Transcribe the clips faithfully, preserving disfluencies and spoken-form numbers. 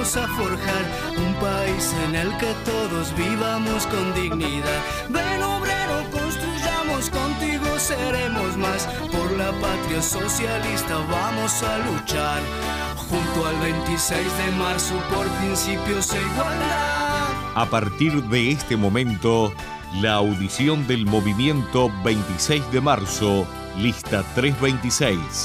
vamos a forjar un país en el que todos vivamos con dignidad. Ven obrero, construyamos, contigo seremos más. Por la patria socialista vamos a luchar. Junto al veintiséis de marzo por principios e igualdad. A partir de este momento, la audición del movimiento veintiséis de marzo, lista trescientos veintiséis.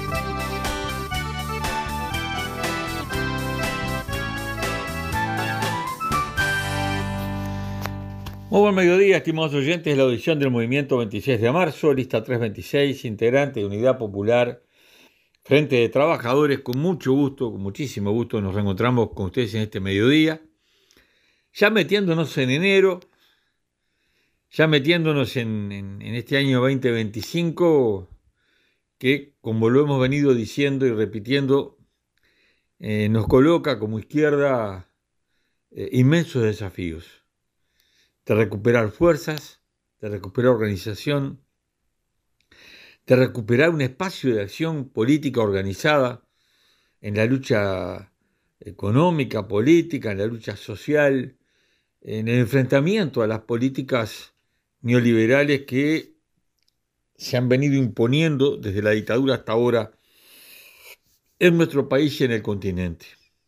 Muy buen mediodía, estimados oyentes, la audición del movimiento veintiséis de marzo, lista trescientos veintiséis, integrante de Unidad Popular, Frente de Trabajadores. Con mucho gusto, con muchísimo gusto nos reencontramos con ustedes en este mediodía, ya metiéndonos en enero, ya metiéndonos en, en, en este año veinte veinticinco, que, como lo hemos venido diciendo y repitiendo, eh, nos coloca como izquierda eh, inmensos desafíos de recuperar fuerzas, de recuperar organización, de recuperar un espacio de acción política organizada en la lucha económica, política, en la lucha social, en el enfrentamiento a las políticas neoliberales que se han venido imponiendo desde la dictadura hasta ahora en nuestro país y en el continente.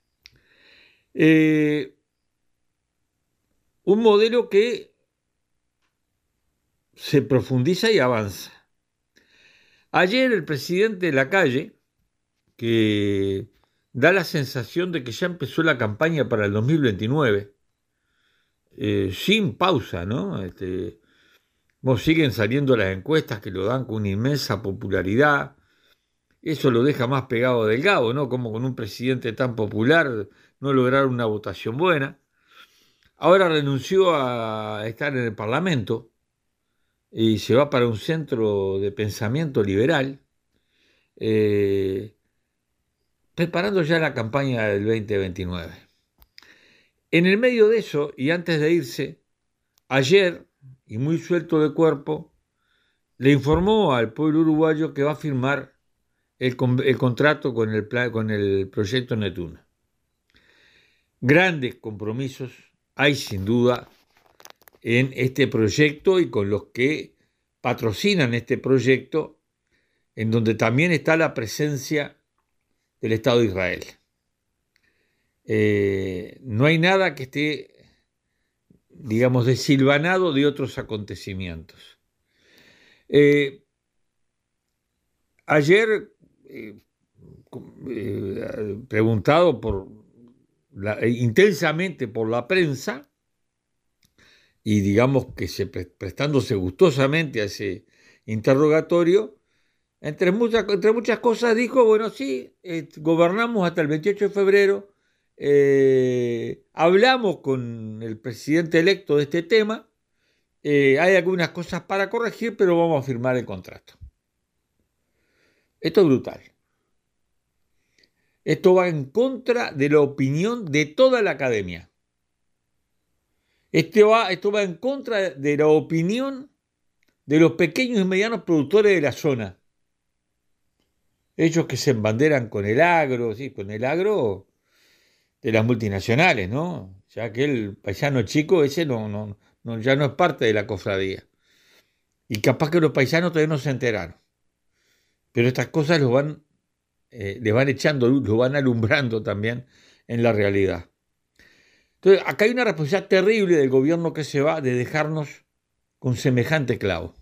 Eh, un modelo que se profundiza y avanza. Ayer el presidente Lacalle, que da la sensación de que ya empezó la campaña para el dos mil veintinueve, eh, sin pausa, ¿no? Este, vos siguen saliendo las encuestas que lo dan con una inmensa popularidad. Eso lo deja más pegado del Gabo, ¿no? Como con un presidente tan popular no lograr una votación buena. Ahora renunció a estar en el Parlamento y se va para un centro de pensamiento liberal, eh, preparando ya la campaña del veinte veintinueve. En el medio de eso, y antes de irse, ayer, y muy suelto de cuerpo, le informó al pueblo uruguayo que va a firmar el, el contrato con el, con el proyecto Neptuno. Grandes compromisos hay sin duda en este proyecto y con los que patrocinan este proyecto, en donde también está la presencia del Estado de Israel. Eh, no hay nada que esté, digamos, desilvanado de otros acontecimientos. Eh, ayer, eh, eh, preguntado por la, eh, intensamente por la prensa, y digamos que se, prestándose gustosamente a ese interrogatorio, entre muchas, entre muchas cosas dijo, bueno, sí, eh, gobernamos hasta el veintiocho de febrero, eh, hablamos con el presidente electo de este tema, eh, hay algunas cosas para corregir, pero vamos a firmar el contrato. Esto es brutal. Esto va en contra de la opinión de toda la academia. Esto va, esto va en contra de la opinión de los pequeños y medianos productores de la zona. Ellos que se embanderan con el agro, sí, con el agro de las multinacionales, ¿no? Ya que el paisano chico ese no, no, no, ya no es parte de la cofradía. Y capaz que los paisanos todavía no se enteraron. Pero estas cosas los van, eh, les van echando luz, los van alumbrando también en la realidad. Entonces, acá hay una responsabilidad terrible del gobierno que se va de dejarnos con semejante clavo.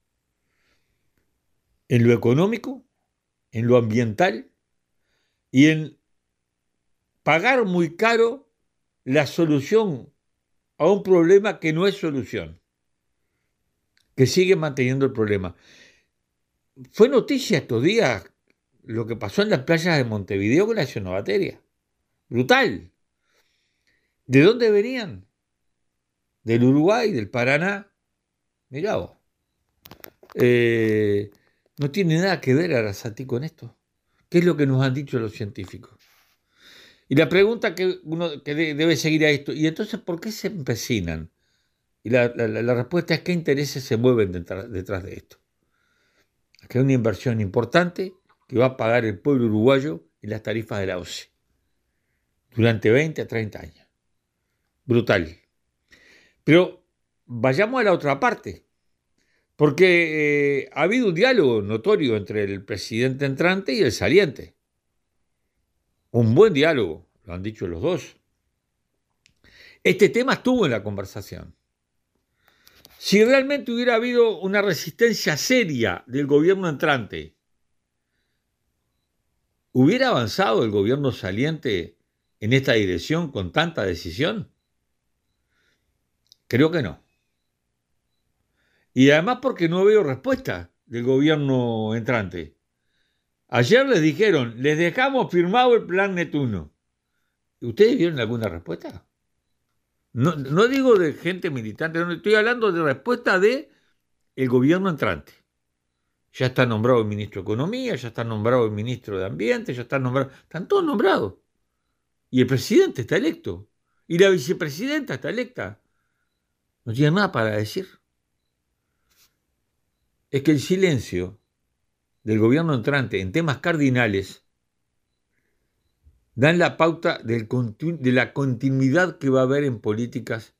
En lo económico, en lo ambiental y en pagar muy caro la solución a un problema que no es solución, que sigue manteniendo el problema. Fue noticia estos días lo que pasó en las playas de Montevideo con la cianobateria. Brutal. ¿De dónde venían? Del Uruguay, del Paraná. Mirá vos. Eh, no tiene nada que ver Arrasatí con esto. ¿Qué es lo que nos han dicho los científicos? Y la pregunta que uno que debe seguir a esto, ¿y entonces por qué se empecinan? Y la, la, la respuesta es: ¿qué intereses se mueven detrás, detrás de esto? Que hay una inversión importante que va a pagar el pueblo uruguayo en las tarifas de la O C E. durante veinte a treinta años. Brutal. Pero vayamos a la otra parte, porque eh, ha habido un diálogo notorio entre el presidente entrante y el saliente. Un buen diálogo, lo han dicho los dos. Este tema estuvo en la conversación. Si realmente hubiera habido una resistencia seria del gobierno entrante, ¿hubiera avanzado el gobierno saliente en esta dirección con tanta decisión? Creo que no. Y además porque no veo respuesta del gobierno entrante. Ayer les dijeron, les dejamos firmado el plan Neptuno. ¿Ustedes vieron alguna respuesta? No, no digo de gente militante, no estoy hablando de respuesta de el gobierno entrante. Ya está nombrado el ministro de Economía, ya está nombrado el ministro de Ambiente, ya están nombrados, están todos nombrados. Y el presidente está electo. Y la vicepresidenta está electa. No tiene nada para decir. Es que el silencio del gobierno entrante en temas cardinales dan la pauta del continu- de la continuidad que va a haber en políticas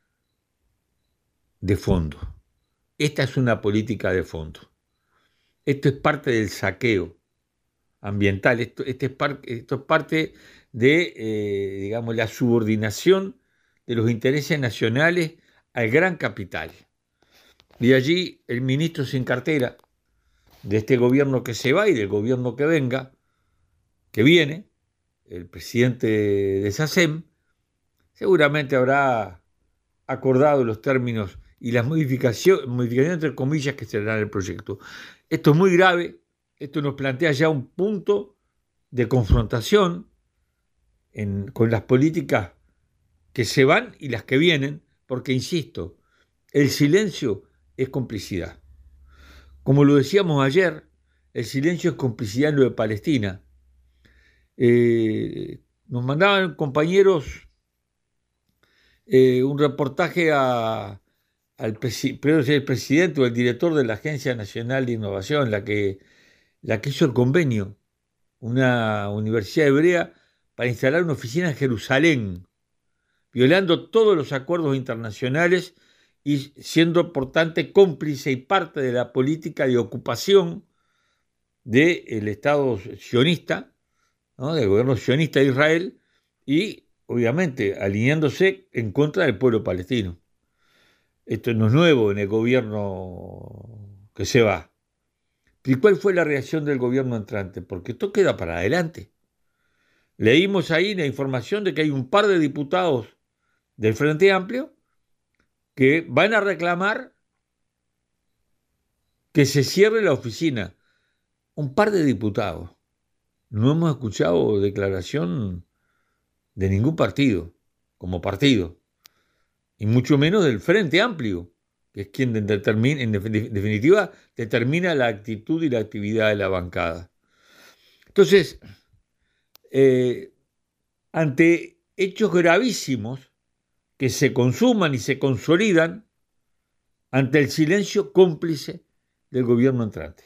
de fondo. Esta es una política de fondo. Esto es parte del saqueo ambiental. Esto, este es, par- esto es parte de, eh, digamos, la subordinación de los intereses nacionales al gran capital. Y allí el ministro sin cartera de este gobierno que se va y del gobierno que venga, que viene, el presidente de SACEM, seguramente habrá acordado los términos y las modificaciones, modificaciones entre comillas que se darán en el proyecto. Esto es muy grave, esto nos plantea ya un punto de confrontación en, con las políticas que se van y las que vienen, porque, insisto, el silencio es complicidad. Como lo decíamos ayer, el silencio es complicidad en lo de Palestina. Eh, nos mandaban compañeros eh, un reportaje a, al presi- el presidente o el director de la Agencia Nacional de Innovación, la que, la que hizo el convenio, una universidad hebrea, para instalar una oficina en Jerusalén, violando todos los acuerdos internacionales y siendo, por tanto, cómplice y parte de la política de ocupación del Estado sionista, ¿no? Del gobierno sionista de Israel, y obviamente alineándose en contra del pueblo palestino. Esto no es nuevo en el gobierno que se va. ¿Y cuál fue la reacción del gobierno entrante? Porque esto queda para adelante. Leímos ahí la información de que hay un par de diputados del Frente Amplio que van a reclamar que se cierre la oficina. Un par de diputados. No hemos escuchado declaración de ningún partido, como partido, y mucho menos del Frente Amplio, que es quien determina, en definitiva determina la actitud y la actividad de la bancada. Entonces, eh, ante hechos gravísimos que se consuman y se consolidan, ante el silencio cómplice del gobierno entrante.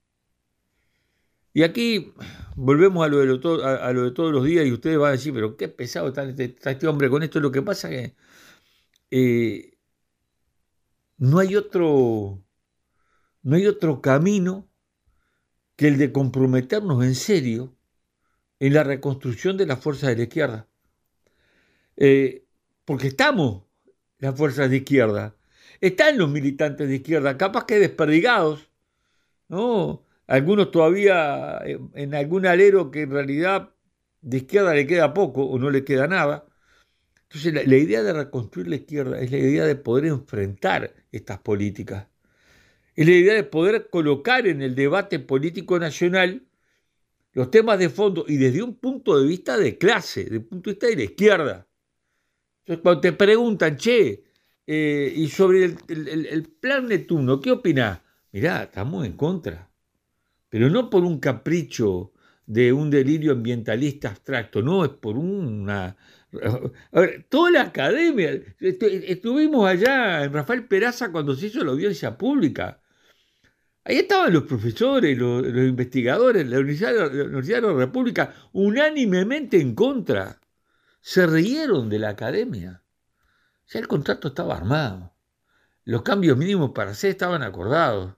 Y aquí volvemos a lo, de lo to- a, a lo de todos los días y ustedes van a decir, pero qué pesado está este, está este hombre con esto. Lo que pasa es que eh, no hay otro, no hay otro camino que el de comprometernos en serio en la reconstrucción de las fuerzas de la izquierda. Eh, porque estamos, las fuerzas de izquierda, están los militantes de izquierda, capaz que desperdigados, ¿no? Algunos todavía en algún alero que en realidad de izquierda le queda poco o no le queda nada. Entonces la, la idea de reconstruir la izquierda es la idea de poder enfrentar estas políticas. Es la idea de poder colocar en el debate político nacional los temas de fondo y desde un punto de vista de clase, desde el punto de vista de la izquierda. Entonces cuando te preguntan, che, eh, y sobre el, el, el plan Neptuno, ¿qué opinás? Mirá, estamos en contra. Pero no por un capricho de un delirio ambientalista abstracto, no, es por una... A ver, toda la academia, estuvimos allá en Rafael Peraza cuando se hizo la audiencia pública, ahí estaban los profesores, los, los investigadores, la Universidad, la Universidad de la República, unánimemente en contra. se rieron de la academia. Ya el contrato estaba armado. Los cambios mínimos para hacer estaban acordados.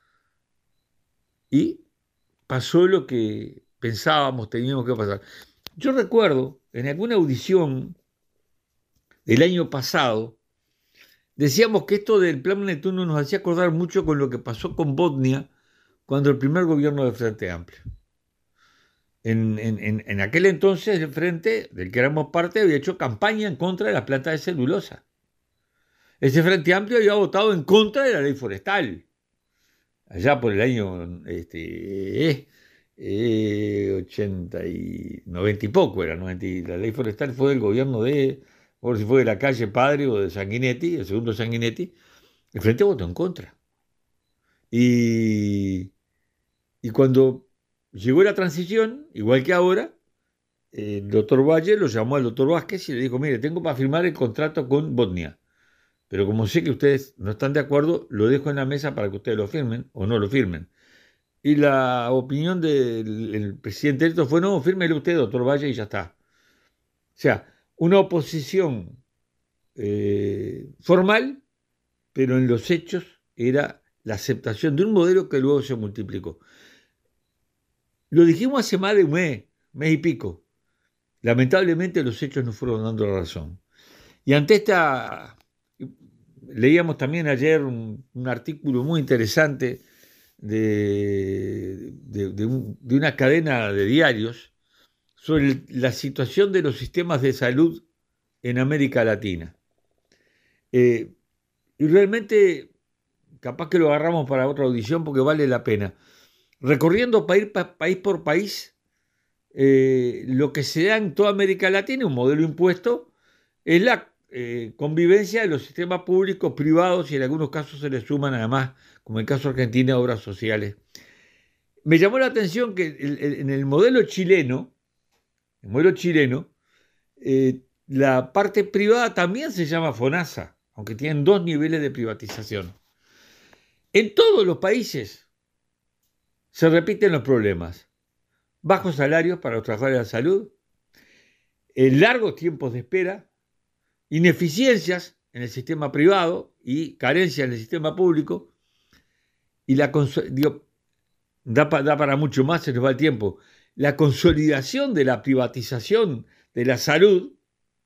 Y pasó lo que pensábamos teníamos que pasar. Yo recuerdo, en alguna audición del año pasado, decíamos que esto del Plan Neptuno nos hacía acordar mucho con lo que pasó con Bosnia cuando el primer gobierno del Frente Amplio. En, en, en aquel entonces el Frente, del que éramos parte, había hecho campaña en contra de la planta de celulosa. Ese Frente Amplio había votado en contra de la ley forestal, allá por el año este, eh, eh, ochenta y noventa y poco era, noventa, la ley forestal fue del gobierno de, por si fue de la calle Padre o de Sanguinetti, el segundo Sanguinetti, el Frente votó en contra. Y, y cuando llegó la transición, igual que ahora, el doctor Valle lo llamó al doctor Vázquez y le dijo, mire, tengo para firmar el contrato con Bosnia, pero como sé que ustedes no están de acuerdo, lo dejo en la mesa para que ustedes lo firmen o no lo firmen. Y la opinión del presidente electo fue, no, fírmelo usted, doctor Valle, y ya está. O sea, una oposición eh, formal, pero en los hechos era la aceptación de un modelo que luego se multiplicó. Lo dijimos hace más de un mes, mes y pico. Lamentablemente los hechos nos fueron dando la razón. Y ante esta, leíamos también ayer un, un artículo muy interesante de, de, de, un, de una cadena de diarios sobre el, la situación de los sistemas de salud en América Latina. Eh, y realmente, capaz que lo agarramos para otra audición porque vale la pena. Recorriendo país, país por país, eh, lo que se da en toda América Latina, un modelo impuesto, es la eh, convivencia de los sistemas públicos, privados, y en algunos casos se le suman además, como en el caso de Argentina, obras sociales. Me llamó la atención que el, el, en el modelo chileno, el modelo chileno, eh, la parte privada también se llama FONASA, aunque tienen dos niveles de privatización. En todos los países se repiten los problemas. Bajos salarios para los trabajadores de la salud, largos tiempos de espera, ineficiencias en el sistema privado y carencias en el sistema público. Y la digo, da, pa, da para mucho más, se nos va el tiempo. La consolidación de la privatización de la salud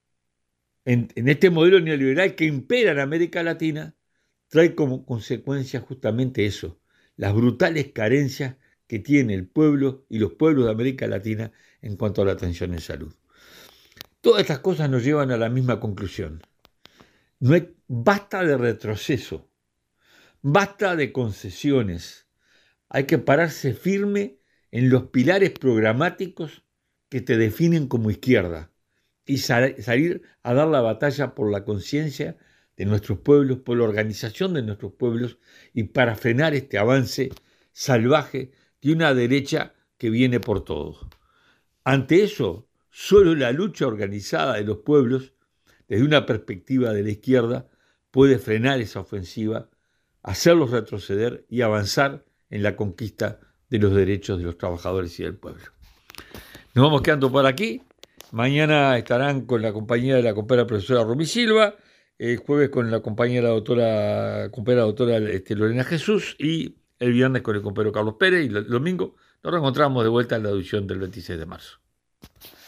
en, en este modelo neoliberal que impera en América Latina trae como consecuencia justamente eso, las brutales carencias que tiene el pueblo y los pueblos de América Latina en cuanto a la atención en salud. Todas estas cosas nos llevan a la misma conclusión. No hay, basta de retroceso, basta de concesiones. Hay que pararse firme en los pilares programáticos que te definen como izquierda y sal, salir a dar la batalla por la conciencia de nuestros pueblos, por la organización de nuestros pueblos y para frenar este avance salvaje de una derecha que viene por todo. Ante eso, solo la lucha organizada de los pueblos, desde una perspectiva de la izquierda, puede frenar esa ofensiva, hacerlos retroceder y avanzar en la conquista de los derechos de los trabajadores y del pueblo. Nos vamos quedando por aquí. Mañana estarán con la compañía de la compañera profesora Rumi Silva, el jueves con la compañera doctora, compañera doctora este, Lorena Jesús, y el viernes con el compañero Carlos Pérez, y el domingo nos reencontramos de vuelta en la audición del veintiséis de marzo.